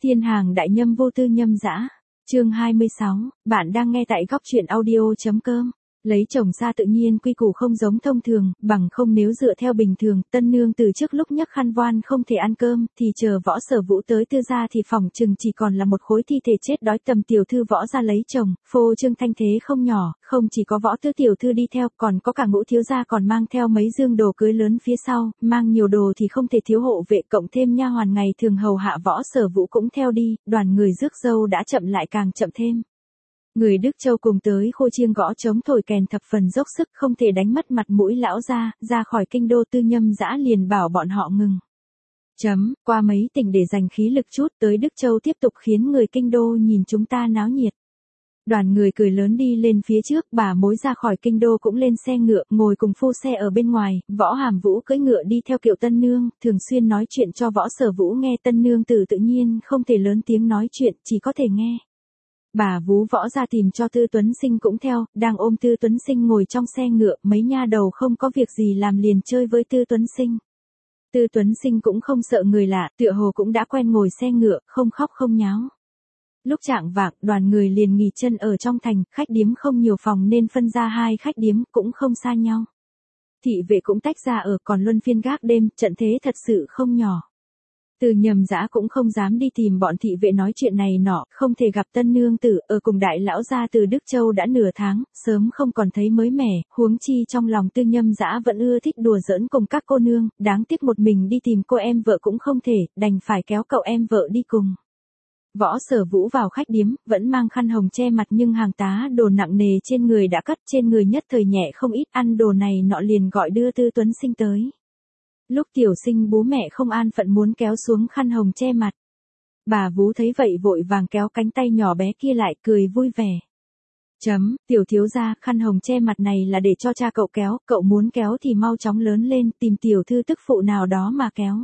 Thiên hàng đại nhâm vô tư nhâm dã. Chương 26, bạn đang nghe tại góc truyện audio.com. Lấy chồng xa tự nhiên quy củ không giống thông thường, bằng không nếu dựa theo bình thường, tân nương từ trước lúc nhấc khăn voan không thể ăn cơm, thì chờ Võ Sở Vũ tới Tư gia thì phỏng chừng chỉ còn là một khối thi thể chết đói. Tầm tiểu thư Võ gia lấy chồng, phô trương thanh thế không nhỏ, không chỉ có Võ Tư tiểu thư đi theo, còn có cả Ngũ thiếu gia còn mang theo mấy dương đồ cưới lớn phía sau, mang nhiều đồ thì không thể thiếu hộ vệ, cộng thêm nha hoàn ngày thường hầu hạ Võ Sở Vũ cũng theo đi, đoàn người rước dâu đã chậm lại càng chậm thêm. Người Đức Châu cùng tới Khô Chiêng gõ trống thổi kèn thập phần dốc sức, không thể đánh mất mặt mũi lão gia, ra khỏi kinh đô. Tư Nhâm Dã liền bảo bọn họ ngừng. Qua mấy tỉnh để dành khí lực chút, tới Đức Châu tiếp tục khiến người kinh đô nhìn chúng ta náo nhiệt. Đoàn người cười lớn đi lên phía trước, bà mối ra khỏi kinh đô cũng lên xe ngựa, ngồi cùng phu xe ở bên ngoài. Võ Hàm Vũ cưỡi ngựa đi theo kiệu tân nương, thường xuyên nói chuyện cho Võ Sở Vũ nghe. Tân nương tự nhiên không thể lớn tiếng nói chuyện, chỉ có thể nghe. Bà vú Võ ra tìm cho Tư Tuấn Sinh cũng theo, đang ôm Tư Tuấn Sinh ngồi trong xe ngựa, mấy nha đầu không có việc gì làm liền chơi với Tư Tuấn Sinh. Tư Tuấn Sinh cũng không sợ người lạ, tựa hồ cũng đã quen ngồi xe ngựa, không khóc không nháo. Lúc chạng vạng, đoàn người liền nghỉ chân ở trong thành, khách điếm không nhiều phòng nên phân ra hai khách điếm, cũng không xa nhau. Thị vệ cũng tách ra ở, còn luân phiên gác đêm, trận thế thật sự không nhỏ. Từ Nhâm Dã cũng không dám đi tìm bọn thị vệ nói chuyện này nọ, không thể gặp tân nương tử, ở cùng đại lão gia từ Đức Châu đã nửa tháng, sớm không còn thấy mới mẻ, huống chi trong lòng Tư Nhâm Dã vẫn ưa thích đùa giỡn cùng các cô nương, đáng tiếc một mình đi tìm cô em vợ cũng không thể, đành phải kéo cậu em vợ đi cùng. Võ Sở Vũ vào khách điếm, vẫn mang khăn hồng che mặt nhưng hàng tá đồ nặng nề trên người đã cất, trên người nhất thời nhẹ không ít, ăn đồ này nọ liền gọi đưa Tư Tuấn Sinh tới. Lúc tiểu sinh bố mẹ không an phận muốn kéo xuống khăn hồng che mặt. Bà vú thấy vậy vội vàng kéo cánh tay nhỏ bé kia lại, cười vui vẻ. Tiểu thiếu gia, khăn hồng che mặt này là để cho cha cậu kéo, cậu muốn kéo thì mau chóng lớn lên, tìm tiểu thư tức phụ nào đó mà kéo.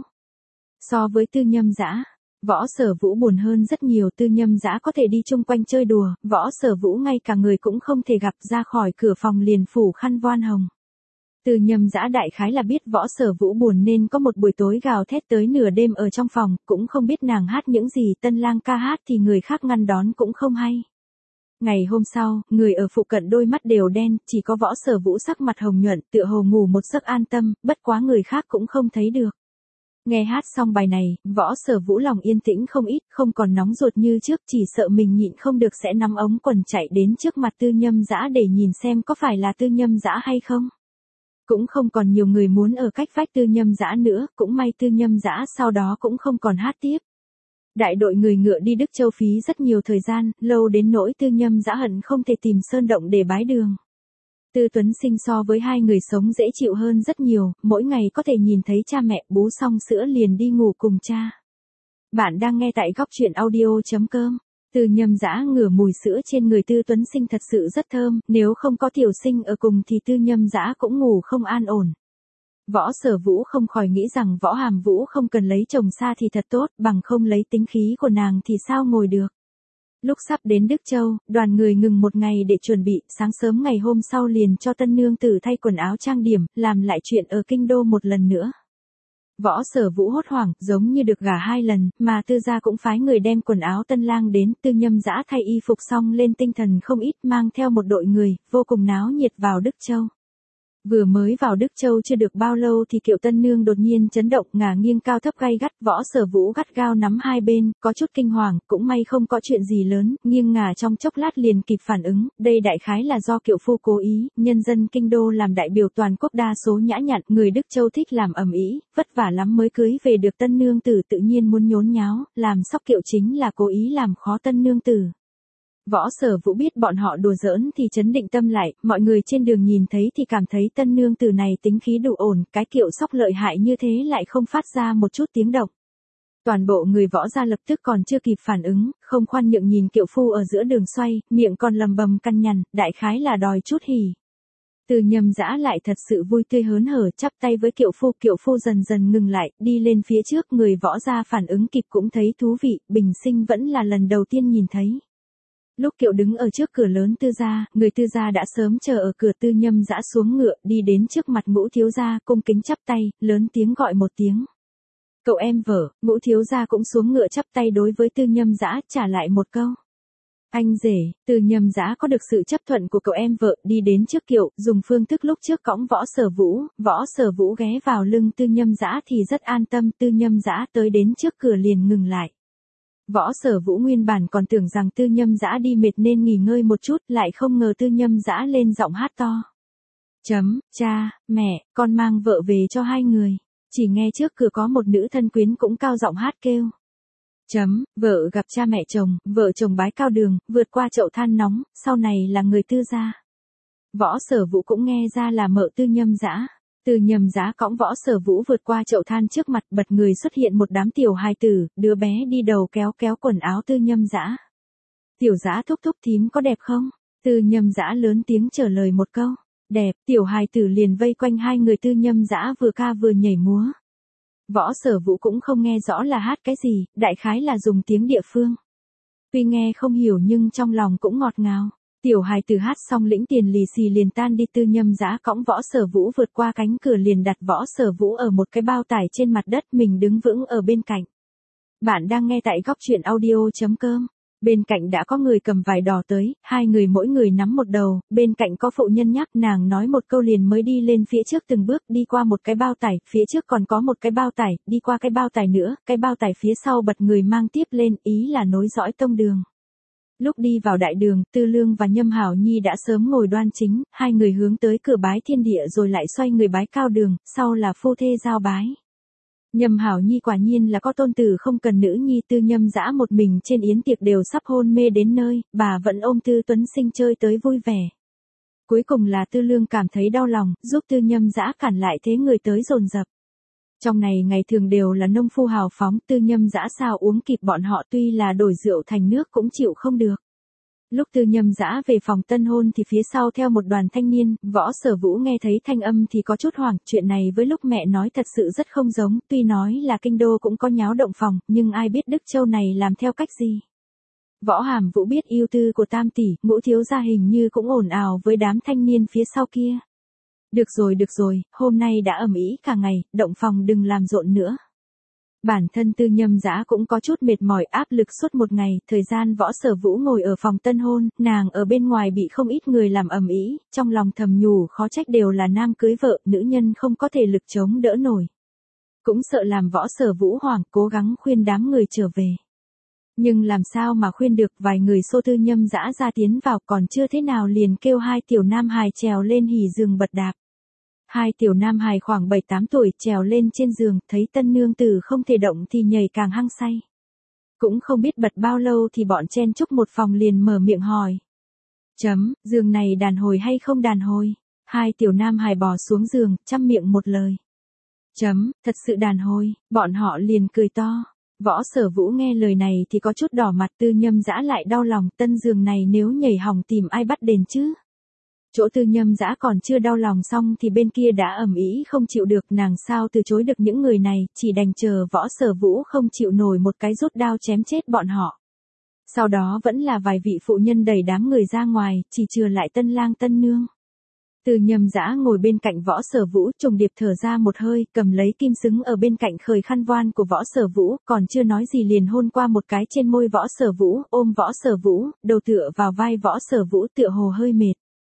So với Tư Nhâm Dã, Võ Sở Vũ buồn hơn rất nhiều. Tư Nhâm Dã có thể đi chung quanh chơi đùa, Võ Sở Vũ ngay cả người cũng không thể gặp, ra khỏi cửa phòng liền phủ khăn voan hồng. Tư Nhâm Dã đại khái là biết Võ Sở Vũ buồn nên có một buổi tối gào thét tới nửa đêm ở trong phòng, cũng không biết nàng hát những gì, tân lang ca hát thì người khác ngăn đón cũng không hay. Ngày hôm sau, người ở phụ cận đôi mắt đều đen, chỉ có Võ Sở Vũ sắc mặt hồng nhuận, tựa hồ ngủ một giấc an tâm, bất quá người khác cũng không thấy được. Nghe hát xong bài này, Võ Sở Vũ lòng yên tĩnh không ít, không còn nóng ruột như trước, chỉ sợ mình nhịn không được sẽ nắm ống quần chạy đến trước mặt Tư Nhâm Dã để nhìn xem có phải là Tư Nhâm Dã hay không. Cũng không còn nhiều người muốn ở cách vách Tư Nhâm Dã nữa, cũng may Tư Nhâm Dã sau đó cũng không còn hát tiếp. Đại đội người ngựa đi Đức Châu phí rất nhiều thời gian, lâu đến nỗi Tư Nhâm Dã hận không thể tìm sơn động để bái đường. Tư Tuấn Sinh so với hai người sống dễ chịu hơn rất nhiều, mỗi ngày có thể nhìn thấy cha mẹ, bú xong sữa liền đi ngủ cùng cha. Bạn đang nghe tại góc truyện audio.com. Tư Nhâm Dã ngửi mùi sữa trên người Tư Tuấn Sinh thật sự rất thơm, nếu không có tiểu sinh ở cùng thì Tư Nhâm Dã cũng ngủ không an ổn. Võ Sở Vũ không khỏi nghĩ rằng Võ Hàm Vũ không cần lấy chồng xa thì thật tốt, bằng không lấy tính khí của nàng thì sao ngồi được. Lúc sắp đến Đức Châu, đoàn người ngừng một ngày để chuẩn bị, sáng sớm ngày hôm sau liền cho tân nương tử thay quần áo trang điểm, làm lại chuyện ở kinh đô một lần nữa. Võ Sở Vũ hốt hoảng, giống như được gả hai lần, mà Tư gia cũng phái người đem quần áo tân lang đến. Tư Nhâm Dã thay y phục xong lên tinh thần không ít, mang theo một đội người, vô cùng náo nhiệt vào Đức Châu. Vừa mới vào Đức Châu chưa được bao lâu thì kiệu tân nương đột nhiên chấn động, ngả nghiêng cao thấp gay gắt. Võ Sở Vũ gắt gao nắm hai bên, có chút kinh hoàng, cũng may không có chuyện gì lớn, nghiêng ngả trong chốc lát liền kịp phản ứng, đây đại khái là do kiệu phu cố ý. Nhân dân kinh đô làm đại biểu toàn quốc đa số nhã nhặn, người Đức Châu thích làm ầm ĩ, vất vả lắm mới cưới về được tân nương tử, tự nhiên muốn nhốn nháo, làm sóc kiệu chính là cố ý làm khó tân nương tử. Võ Sở Vũ biết bọn họ đùa giỡn thì trấn định tâm lại, mọi người trên đường nhìn thấy thì cảm thấy tân nương tử này tính khí đủ ổn, cái kiệu sóc lợi hại như thế lại không phát ra một chút tiếng động. Toàn bộ người Võ gia lập tức còn chưa kịp phản ứng, không khoan nhượng nhìn kiệu phu ở giữa đường xoay, miệng còn lầm bầm căn nhằn, đại khái là đòi chút hỉ. Tư Nhâm Dã lại thật sự vui tươi hớn hở, chắp tay với kiệu phu dần dần ngừng lại, đi lên phía trước. Người Võ gia phản ứng kịp cũng thấy thú vị, bình sinh vẫn là lần đầu tiên nhìn thấy. Lúc kiệu đứng ở trước cửa lớn Tư gia, người Tư gia đã sớm chờ ở cửa. Tư Nhâm Dã xuống ngựa, đi đến trước mặt Ngũ thiếu gia, cung kính chắp tay, lớn tiếng gọi một tiếng. Cậu em vợ, Ngũ thiếu gia cũng xuống ngựa chắp tay đối với Tư Nhâm Dã trả lại một câu. Anh rể, Tư Nhâm Dã có được sự chấp thuận của cậu em vợ, đi đến trước kiệu, dùng phương thức lúc trước cõng Võ Sở Vũ ghé vào lưng Tư Nhâm Dã thì rất an tâm, Tư Nhâm Dã tới đến trước cửa liền ngừng lại. Võ Sở Vũ nguyên bản còn tưởng rằng Tư Nhâm Dã đi mệt nên nghỉ ngơi một chút, lại không ngờ Tư Nhâm Dã lên giọng hát to. Cha, mẹ, con mang vợ về cho hai người. Chỉ nghe trước cửa có một nữ thân quyến cũng cao giọng hát kêu. Vợ gặp cha mẹ chồng, vợ chồng bái cao đường, vượt qua chậu than nóng, sau này là người Tư gia. Võ Sở Vũ cũng nghe ra là mợ Tư Nhâm Dã. Tư Nhâm Dã cõng Võ Sở Vũ vượt qua chậu than trước mặt, bật người xuất hiện một đám tiểu hài tử, đứa bé đi đầu kéo quần áo Tư Nhâm Dã. Tiểu Dã thúc thúc thím có đẹp không? Tư Nhâm Dã lớn tiếng trả lời một câu. Đẹp, tiểu hài tử liền vây quanh hai người Tư Nhâm Dã vừa ca vừa nhảy múa. Võ Sở Vũ cũng không nghe rõ là hát cái gì, đại khái là dùng tiếng địa phương. Tuy nghe không hiểu nhưng trong lòng cũng ngọt ngào. Tiểu hài tử hát xong lĩnh tiền lì xì liền tan đi. Tư Nhâm Dã cõng Võ Sở Vũ vượt qua cánh cửa liền đặt Võ Sở Vũ ở một cái bao tải trên mặt đất, mình đứng vững ở bên cạnh. Bạn đang nghe tại goctruyện.audio.com. Bên cạnh đã có người cầm vải đỏ tới, hai người mỗi người nắm một đầu, bên cạnh có phụ nhân nhắc, nàng nói một câu liền mới đi lên phía trước từng bước, đi qua một cái bao tải, phía trước còn có một cái bao tải, đi qua cái bao tải nữa, cái bao tải phía sau bật người mang tiếp lên, ý là nối dõi tông đường. Lúc đi vào đại đường, Tư Lương và Nhâm Hảo Nhi đã sớm ngồi đoan chính, hai người hướng tới cửa bái thiên địa rồi lại xoay người bái cao đường, sau là phu thê giao bái. Nhâm Hảo Nhi quả nhiên là có tôn tử không cần nữ nhi. Tư Nhâm Dã một mình trên yến tiệc đều sắp hôn mê đến nơi, bà vẫn ôm Tư Tuấn Sinh chơi tới vui vẻ. Cuối cùng là Tư Lương cảm thấy đau lòng, giúp Tư Nhâm Dã cản lại thế người tới dồn dập. Trong này ngày thường đều là nông phu hào phóng, Tư Nhâm Dã sao uống kịp bọn họ, tuy là đổi rượu thành nước cũng chịu không được. Lúc Tư Nhâm Dã về phòng tân hôn thì phía sau theo một đoàn thanh niên, Võ Sở Vũ nghe thấy thanh âm thì có chút hoảng, chuyện này với lúc mẹ nói thật sự rất không giống, tuy nói là kinh đô cũng có nháo động phòng, nhưng ai biết Đức Châu này làm theo cách gì. Võ Hàm Vũ biết ưu tư của Tam tỷ, Ngũ thiếu gia hình như cũng ồn ào với đám thanh niên phía sau kia. Được rồi, hôm nay đã ầm ĩ cả ngày, động phòng đừng làm rộn nữa. Bản thân Tư Nhâm Dã cũng có chút mệt mỏi, áp lực suốt một ngày, thời gian Võ Sở Vũ ngồi ở phòng tân hôn, nàng ở bên ngoài bị không ít người làm ầm ĩ, trong lòng thầm nhủ khó trách đều là nam cưới vợ, nữ nhân không có thể lực chống đỡ nổi. Cũng sợ làm Võ Sở Vũ hoảng, cố gắng khuyên đám người trở về. Nhưng làm sao mà khuyên được, vài người xô Tư Nhâm Dã ra tiến vào, còn chưa thế nào liền kêu hai tiểu nam hài trèo lên hỉ giường bật đạp. Hai tiểu nam hài khoảng 7-8 tuổi trèo lên trên giường, thấy tân nương tử không thể động thì nhảy càng hăng say. Cũng không biết bật bao lâu thì bọn chen chúc một phòng liền mở miệng hỏi. Giường này đàn hồi hay không đàn hồi? Hai tiểu nam hài bò xuống giường, chăm miệng một lời. Thật sự đàn hồi, bọn họ liền cười to. Võ Sở Vũ nghe lời này thì có chút đỏ mặt. Tư Nhâm Dã lại đau lòng, tân giường này nếu nhảy hỏng tìm ai bắt đền chứ? Chỗ Tư Nhâm Dã còn chưa đau lòng xong thì bên kia đã ầm ĩ không chịu được, nàng sao từ chối được những người này, chỉ đành chờ Võ Sở Vũ không chịu nổi một cái rút đao chém chết bọn họ. Sau đó vẫn là vài vị phụ nhân đẩy đám người ra ngoài, chỉ chừa lại tân lang tân nương. Tư Nhâm Dã ngồi bên cạnh Võ Sở Vũ, trùng điệp thở ra một hơi, cầm lấy kim xứng ở bên cạnh khởi khăn voan của Võ Sở Vũ, còn chưa nói gì liền hôn qua một cái trên môi Võ Sở Vũ, ôm Võ Sở Vũ, đầu tựa vào vai Võ Sở Vũ tựa hồ hơi mệt.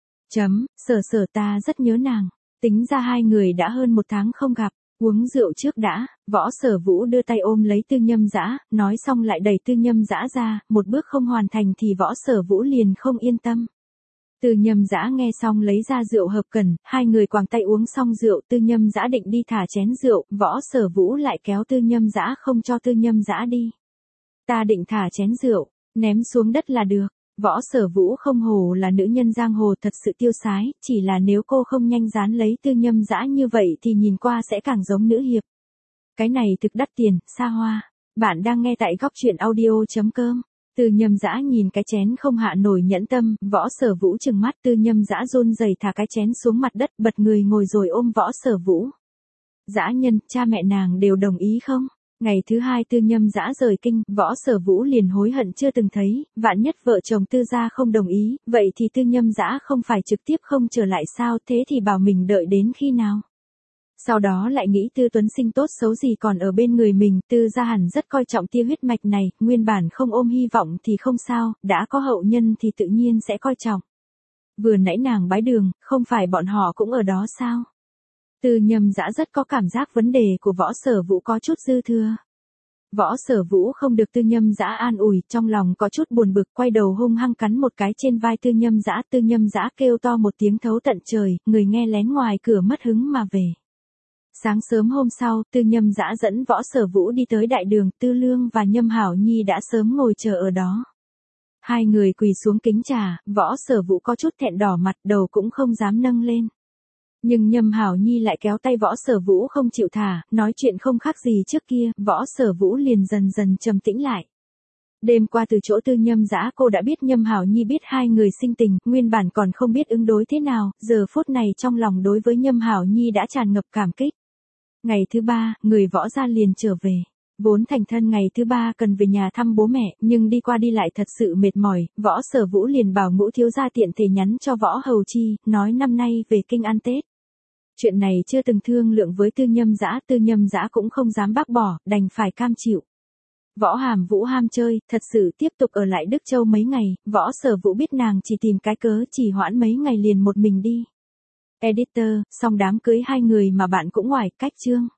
Sở ta rất nhớ nàng. Tính ra hai người đã hơn một tháng không gặp, uống rượu trước đã. Võ Sở Vũ đưa tay ôm lấy Tư Nhâm Dã, nói xong lại đẩy Tư Nhâm Dã ra, một bước không hoàn thành thì Võ Sở Vũ liền không yên tâm. Tư Nhâm Dã nghe xong lấy ra rượu hợp cần, hai người quàng tay uống xong rượu, Tư Nhâm Dã định đi thả chén rượu, Võ Sở Vũ lại kéo Tư Nhâm Dã không cho Tư Nhâm Dã đi. Ta định thả chén rượu, ném xuống đất là được. Võ Sở Vũ không hổ là nữ nhân giang hồ thật sự tiêu sái, chỉ là nếu cô không nhanh dán lấy Tư Nhâm Dã như vậy thì nhìn qua sẽ càng giống nữ hiệp. Cái này thực đắt tiền, xa hoa. Bạn đang nghe tại goctruyện.audio.com. Tư Nhâm Dã nhìn cái chén không hạ nổi nhẫn tâm, Võ Sở Vũ trừng mắt. Tư Nhâm Dã run rẩy thả cái chén xuống mặt đất, bật người ngồi rồi ôm Võ Sở Vũ. Dã nhân, cha mẹ nàng đều đồng ý không? Ngày thứ hai Tư Nhâm Dã rời kinh, Võ Sở Vũ liền hối hận chưa từng thấy, vạn nhất vợ chồng Tư gia không đồng ý, vậy thì Tư Nhâm Dã không phải trực tiếp không trở lại sao, thế thì bảo mình đợi đến khi nào? Sau đó lại nghĩ Tư Tuấn Sinh tốt xấu gì còn ở bên người mình, Tư gia hẳn rất coi trọng tia huyết mạch này, nguyên bản không ôm hy vọng thì không sao, đã có hậu nhân thì tự nhiên sẽ coi trọng. Vừa nãy nàng bái đường, không phải bọn họ cũng ở đó sao? Tư Nhâm Dã rất có cảm giác vấn đề của Võ Sở Vũ có chút dư thừa. Võ Sở Vũ không được Tư Nhâm Dã an ủi, trong lòng có chút buồn bực, quay đầu hung hăng cắn một cái trên vai Tư Nhâm Dã kêu to một tiếng thấu tận trời, người nghe lén ngoài cửa mất hứng mà về. Sáng sớm hôm sau, Tư Nhâm Dã dẫn Võ Sở Vũ đi tới đại đường, Tư Lương và Nhâm Hảo Nhi đã sớm ngồi chờ ở đó. Hai người quỳ xuống kính trà, Võ Sở Vũ có chút thẹn đỏ mặt, đầu cũng không dám nâng lên. Nhưng Nhâm Hảo Nhi lại kéo tay Võ Sở Vũ không chịu thả, nói chuyện không khác gì trước kia, Võ Sở Vũ liền dần dần trầm tĩnh lại. Đêm qua từ chỗ Tư Nhâm Dã cô đã biết Nhâm Hảo Nhi biết hai người sinh tình, nguyên bản còn không biết ứng đối thế nào, giờ phút này trong lòng đối với Nhâm Hảo Nhi đã tràn ngập cảm kích. Ngày thứ ba, người Võ gia liền trở về. Vốn thành thân ngày thứ ba cần về nhà thăm bố mẹ, nhưng đi qua đi lại thật sự mệt mỏi, Võ Sở Vũ liền bảo Ngũ thiếu gia tiện thể nhắn cho Võ Hầu Chi, nói năm nay về kinh ăn Tết. Chuyện này chưa từng thương lượng với Tư Nhâm Dã cũng không dám bác bỏ, đành phải cam chịu. Võ Hàm Vũ ham chơi, thật sự tiếp tục ở lại Đức Châu mấy ngày, Võ Sở Vũ biết nàng chỉ tìm cái cớ chỉ hoãn mấy ngày liền một mình đi. Editor, xong đám cưới hai người mà bạn cũng ngoài cách chương.